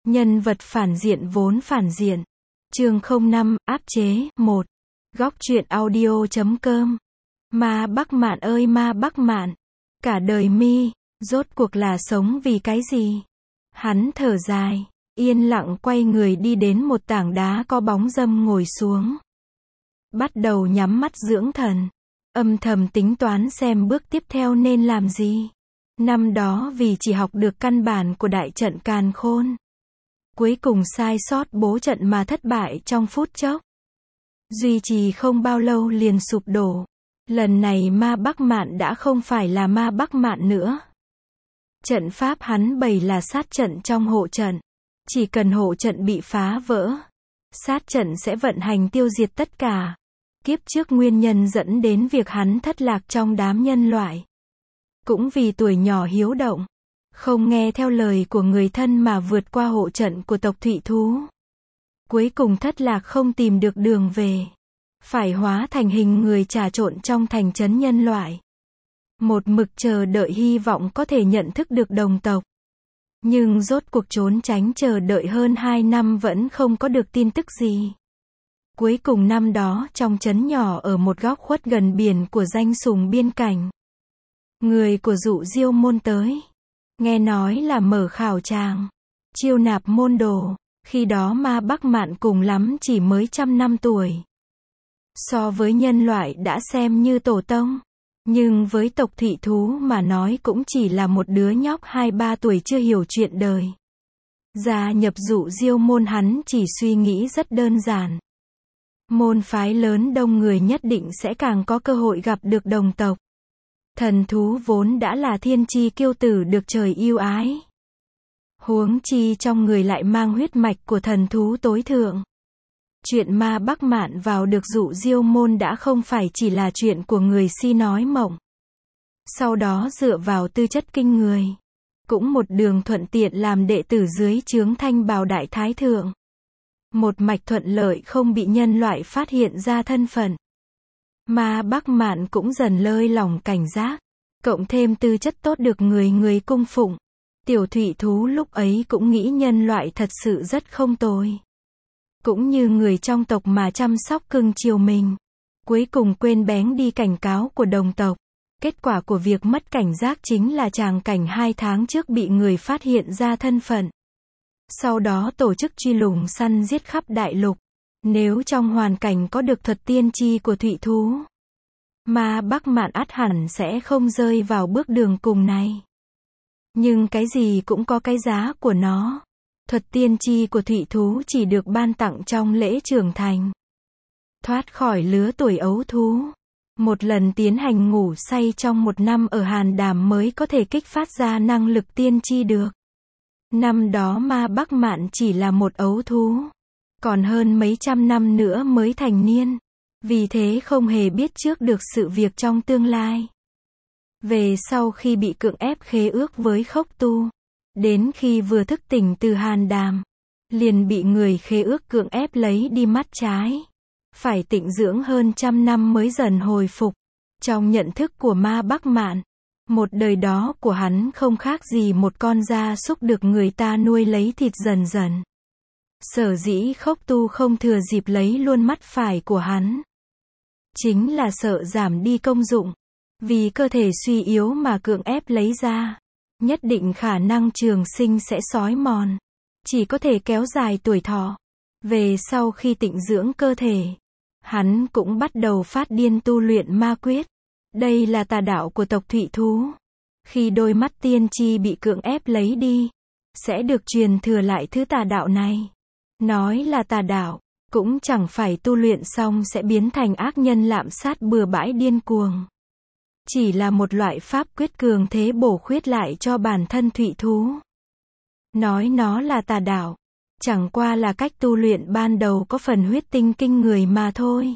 Nhân vật phản diện vốn phản diện. Chương 05, áp chế, 1. Góc truyện audio.com. Ma Bắc Mạn ơi Ma Bắc Mạn, cả đời mi, rốt cuộc là sống vì cái gì? Hắn thở dài, yên lặng quay người đi đến một tảng đá có bóng râm ngồi xuống. Bắt đầu nhắm mắt dưỡng thần, âm thầm tính toán xem bước tiếp theo nên làm gì. Năm đó vì chỉ học được căn bản của đại trận càn khôn, cuối cùng sai sót bố trận mà thất bại trong phút chốc. Duy trì không bao lâu liền sụp đổ. Lần này Ma Bắc Mạn đã không phải là Ma Bắc Mạn nữa. Trận pháp hắn bày là sát trận trong hộ trận. Chỉ cần hộ trận bị phá vỡ, sát trận sẽ vận hành tiêu diệt tất cả. Kiếp trước nguyên nhân dẫn đến việc hắn thất lạc trong đám nhân loại. Cũng vì tuổi nhỏ hiếu động, không nghe theo lời của người thân mà vượt qua hộ trận của tộc Thụy Thú. Cuối cùng thất lạc không tìm được đường về. Phải hóa thành hình người trà trộn trong thành trấn nhân loại. Một mực chờ đợi hy vọng có thể nhận thức được đồng tộc. Nhưng rốt cuộc trốn tránh chờ đợi hơn 2 năm vẫn không có được tin tức gì. Cuối cùng năm đó trong trấn nhỏ ở một góc khuất gần biển của danh sùng biên cảnh. Người của Dụ Diêu môn tới. Nghe nói là mở khảo tràng, chiêu nạp môn đồ. Khi đó Ma Bắc Mạn cùng lắm chỉ mới 100 năm tuổi. So với nhân loại đã xem như tổ tông. Nhưng với tộc Thụy Thú mà nói cũng chỉ là một đứa nhóc 2-3 tuổi chưa hiểu chuyện đời. Gia nhập Dụ Diêu môn hắn chỉ suy nghĩ rất đơn giản. Môn phái lớn đông người nhất định sẽ càng có cơ hội gặp được đồng tộc. Thần thú vốn đã là thiên chi kiêu tử được trời yêu ái. Huống chi trong người lại mang huyết mạch của thần thú tối thượng. Chuyện Ma Bắc Mạn vào được Dụ Diêu môn đã không phải chỉ là chuyện của người si nói mộng. Sau đó dựa vào tư chất kinh người, cũng một đường thuận tiện làm đệ tử dưới trướng Thanh Bào Đại Thái Thượng. Một mạch thuận lợi không bị nhân loại phát hiện ra thân phận. Ma Bắc Mạn cũng dần lơi lỏng cảnh giác, cộng thêm tư chất tốt được người cung phụng. Tiểu Thụy Thú lúc ấy cũng nghĩ nhân loại thật sự rất không tồi. Cũng như người trong tộc mà chăm sóc cưng chiều mình. Cuối cùng quên bén đi cảnh cáo của đồng tộc. Kết quả của việc mất cảnh giác chính là tràng cảnh 2 tháng trước bị người phát hiện ra thân phận. Sau đó tổ chức truy lùng săn giết khắp đại lục. Nếu trong hoàn cảnh có được thuật tiên tri của Thụy Thú, Ma Bắc Mạn ắt hẳn sẽ không rơi vào bước đường cùng này. Nhưng cái gì cũng có cái giá của nó. Thuật tiên tri của Thụy Thú chỉ được ban tặng trong lễ trưởng thành. Thoát khỏi lứa tuổi ấu thú. Một lần tiến hành ngủ say trong 1 năm ở Hàn Đàm mới có thể kích phát ra năng lực tiên tri được. Năm đó Ma Bắc Mạn chỉ là một ấu thú. Còn hơn mấy trăm năm nữa mới thành niên. Vì thế không hề biết trước được sự việc trong tương lai. Về sau khi bị cưỡng ép khế ước với Khốc Tu. Đến khi vừa thức tỉnh từ Hàn Đàm, liền bị người khế ước cưỡng ép lấy đi mắt trái. Phải tịnh dưỡng hơn 100 năm mới dần hồi phục. Trong nhận thức của Ma Bắc Mạn, một đời đó của hắn không khác gì một con gia súc được người ta nuôi lấy thịt dần dần. Sở dĩ Khốc Tu không thừa dịp lấy luôn mắt phải của hắn, chính là sợ giảm đi công dụng. Vì cơ thể suy yếu mà cưỡng ép lấy ra, nhất định khả năng trường sinh sẽ xói mòn. Chỉ có thể kéo dài tuổi thọ. Về sau khi tịnh dưỡng cơ thể, hắn cũng bắt đầu phát điên tu luyện ma quyết. Đây là tà đạo của tộc Thụy Thú. Khi đôi mắt tiên tri bị cưỡng ép lấy đi, sẽ được truyền thừa lại thứ tà đạo này. Nói là tà đạo, cũng chẳng phải tu luyện xong sẽ biến thành ác nhân lạm sát bừa bãi điên cuồng. Chỉ là một loại pháp quyết cường thế bổ khuyết lại cho bản thân Thụy Thú. Nói nó là tà đạo, chẳng qua là cách tu luyện ban đầu có phần huyết tinh kinh người mà thôi.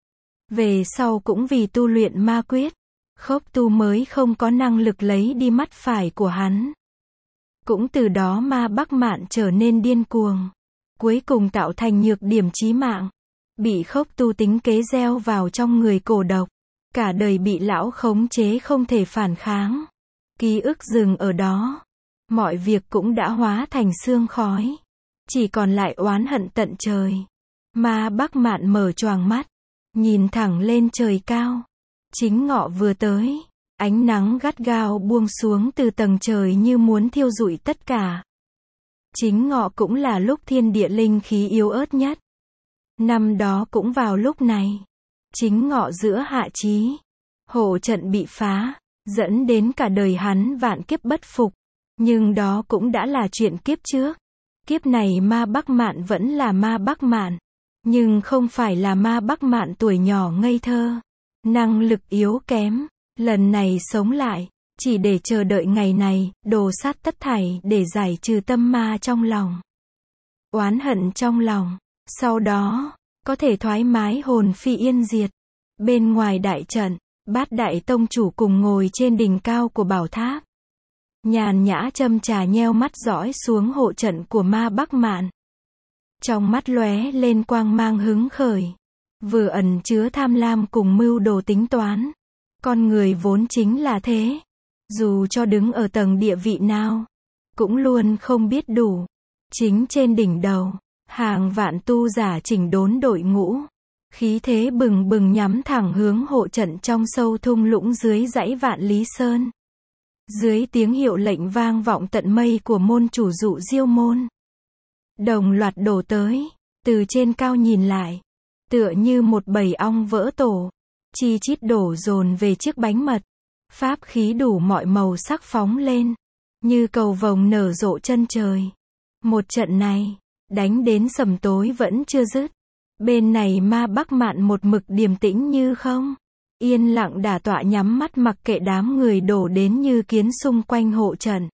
Về sau cũng vì tu luyện ma quyết, Khốc Tu mới không có năng lực lấy đi mắt phải của hắn. Cũng từ đó Ma Bắc Mạn trở nên điên cuồng. Cuối cùng tạo thành nhược điểm chí mạng. Bị Khốc Tu tính kế gieo vào trong người cổ độc. Cả đời bị lão khống chế không thể phản kháng. Ký ức dừng ở đó. Mọi việc cũng đã hóa thành sương khói. chỉ còn lại oán hận tận trời. Ma Bắc Mạn mở choàng mắt, nhìn thẳng lên trời cao. Chính ngọ vừa tới, ánh nắng gắt gao buông xuống từ tầng trời như muốn thiêu rụi tất cả. Chính ngọ cũng là lúc thiên địa linh khí yếu ớt nhất. Năm đó cũng vào lúc này, chính ngọ giữa hạ chí, hộ trận bị phá, dẫn đến cả đời hắn vạn kiếp bất phục. Nhưng đó cũng đã là chuyện kiếp trước. Kiếp này Ma Bắc Mạn vẫn là Ma Bắc Mạn, nhưng không phải là Ma Bắc Mạn tuổi nhỏ ngây thơ, năng lực yếu kém. Lần này sống lại, chỉ để chờ đợi ngày này, đồ sát tất thảy để giải trừ tâm ma trong lòng, oán hận trong lòng. Sau đó, có thể thoải mái hồn phi yên diệt. Bên ngoài đại trận, Bát Đại Tông chủ cùng ngồi trên đỉnh cao của bảo tháp. Nhàn nhã châm trà nheo mắt dõi xuống hộ trận của Ma Bắc Mạn. Trong mắt lóe lên quang mang hứng khởi, vừa ẩn chứa tham lam cùng mưu đồ tính toán. Con người vốn chính là thế. Dù cho đứng ở tầng địa vị nào, cũng luôn không biết đủ. Chính trên đỉnh đầu, hàng vạn tu giả chỉnh đốn đội ngũ. Khí thế bừng bừng nhắm thẳng hướng hộ trận trong sâu thung lũng dưới dãy Vạn Lý Sơn. Dưới tiếng hiệu lệnh vang vọng tận mây của môn chủ Dụ Diêu môn, đồng loạt đổ tới, từ trên cao nhìn lại, tựa như một bầy ong vỡ tổ, chi chít đổ dồn về chiếc bánh mật. Pháp khí đủ mọi màu sắc phóng lên, như cầu vồng nở rộ chân trời. Một trận này, đánh đến sầm tối vẫn chưa dứt. Bên này Ma Bắc Mạn một mực điềm tĩnh như không, yên lặng đả tọa nhắm mắt mặc kệ đám người đổ đến như kiến xung quanh hộ trận.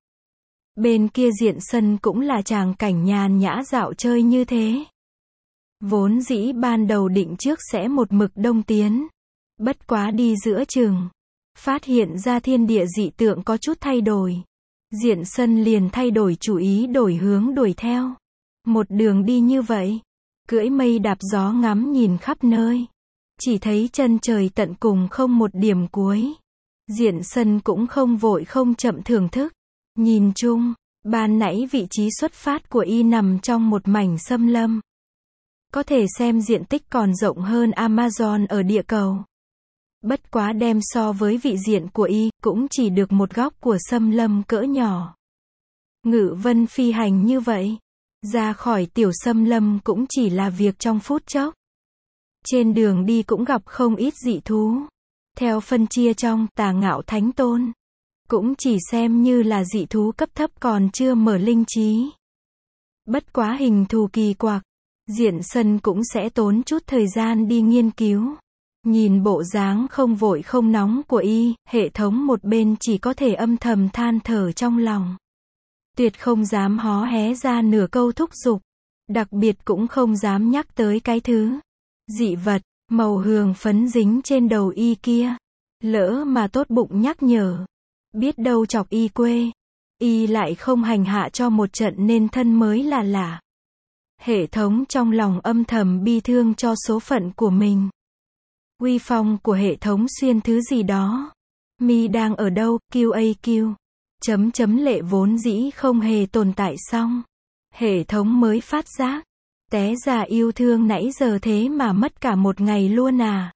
Bên kia diện sân cũng là tràng cảnh nhàn nhã dạo chơi như thế. Vốn dĩ ban đầu định trước sẽ một mực đông tiến, bất quá đi giữa chừng, phát hiện ra thiên địa dị tượng có chút thay đổi. Diện sân liền thay đổi chủ ý, đổi hướng đuổi theo. Một đường đi như vậy, cưỡi mây đạp gió ngắm nhìn khắp nơi, chỉ thấy chân trời tận cùng không một điểm cuối. Diện sân cũng không vội không chậm thưởng thức. Nhìn chung, ban nãy vị trí xuất phát của y nằm trong một mảnh xâm lâm. Có thể xem diện tích còn rộng hơn Amazon ở địa cầu. Bất quá đem so với vị diện của y, cũng chỉ được một góc của xâm lâm cỡ nhỏ. Ngự vân phi hành như vậy, ra khỏi tiểu xâm lâm cũng chỉ là việc trong phút chốc. Trên đường đi cũng gặp không ít dị thú. Theo phân chia trong Tà Ngạo Thánh Tôn, cũng chỉ xem như là dị thú cấp thấp còn chưa mở linh trí. Bất quá hình thù kỳ quặc, diện sân cũng sẽ tốn chút thời gian đi nghiên cứu. Nhìn bộ dáng không vội không nóng của y, hệ thống một bên chỉ có thể âm thầm than thở trong lòng. Tuyệt không dám hó hé ra nửa câu thúc giục. Đặc biệt cũng không dám nhắc tới cái thứ dị vật, màu hường phấn dính trên đầu y kia. Lỡ mà tốt bụng nhắc nhở, biết đâu chọc y quê, y lại không hành hạ cho một trận nên thân mới là lạ. Hệ thống trong lòng âm thầm bi thương cho số phận của mình. Uy phong của hệ thống xuyên thứ gì đó. Mi đang ở đâu, QAQ. Lệ vốn dĩ không hề tồn tại xong. Hệ thống mới phát giác. Té ra yêu thương nãy giờ thế mà mất cả một ngày luôn à.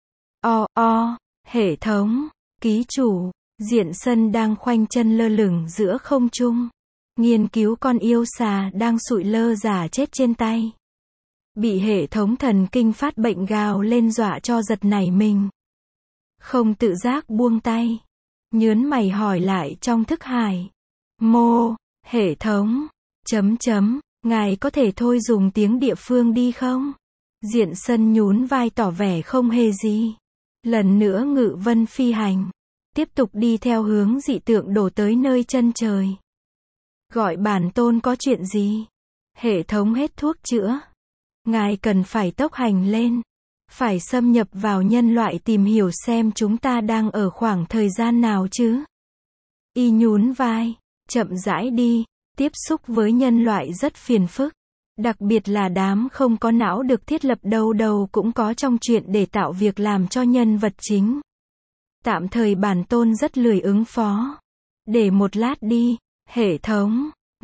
Hệ thống, ký chủ, diện sân đang khoanh chân lơ lửng giữa không trung. Nghiên cứu con yêu xà đang sụi lơ giả chết trên tay. Bị hệ thống thần kinh phát bệnh gào lên dọa cho giật nảy mình. Không tự giác buông tay. Nhớn mày hỏi lại trong thức hải. Hệ thống, ngài có thể thôi dùng tiếng địa phương đi không? Diện sân nhún vai tỏ vẻ không hề gì. Lần nữa ngự vân phi hành. Tiếp tục đi theo hướng dị tượng đổ tới nơi chân trời. Gọi bản tôn có chuyện gì? Hệ thống hết thuốc chữa. Ngài cần phải tốc hành lên. Phải xâm nhập vào nhân loại tìm hiểu xem chúng ta đang ở khoảng thời gian nào chứ. Y nhún vai, chậm rãi đi, tiếp xúc với nhân loại rất phiền phức. Đặc biệt là đám không có não được thiết lập đâu đâu cũng có trong chuyện để tạo việc làm cho nhân vật chính. Tạm thời bản tôn rất lười ứng phó. Để một lát đi, hệ thống.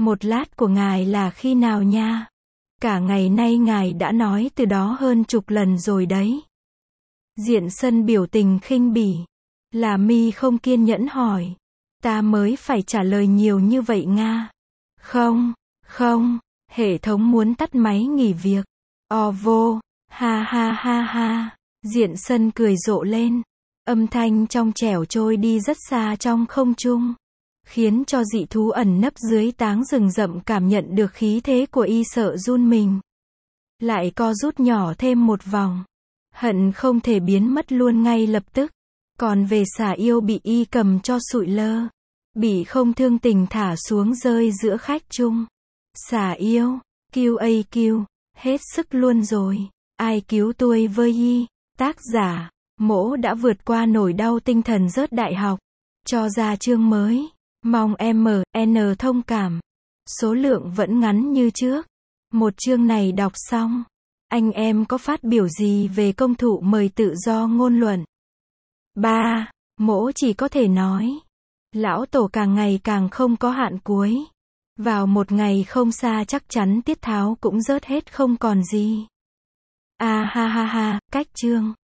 Một lát của ngài là khi nào nha? Cả ngày nay ngài đã nói từ đó hơn chục lần rồi đấy. Diện Sân biểu tình khinh bỉ. Là mi không kiên nhẫn hỏi. Ta mới phải trả lời nhiều như vậy Nga. Không, không, hệ thống muốn tắt máy nghỉ việc. Vô, ha ha ha ha. Diện Sân cười rộ lên. Âm thanh trong trẻo trôi đi rất xa trong không trung. Khiến cho dị thú ẩn nấp dưới táng rừng rậm cảm nhận được khí thế của y sợ run mình. Lại co rút nhỏ thêm một vòng. Hận không thể biến mất luôn ngay lập tức. Còn về xà yêu bị y cầm cho sụi lơ. Bị không thương tình thả xuống rơi giữa khách chung. Xà yêu, QAQ, hết sức luôn rồi. Ai cứu tôi với y? Tác giả, Mỗ đã vượt qua nỗi đau tinh thần rớt đại học. Cho ra chương mới. Mong MN thông cảm. Số lượng vẫn ngắn như trước. Một chương này đọc xong. Anh em có phát biểu gì về công thụ mời tự do ngôn luận? 3. Mỗ chỉ có thể nói. Lão Tổ càng ngày càng không có hạn cuối. Vào một ngày không xa chắc chắn tiết tháo cũng rớt hết không còn gì. Ha ha ha, cách chương.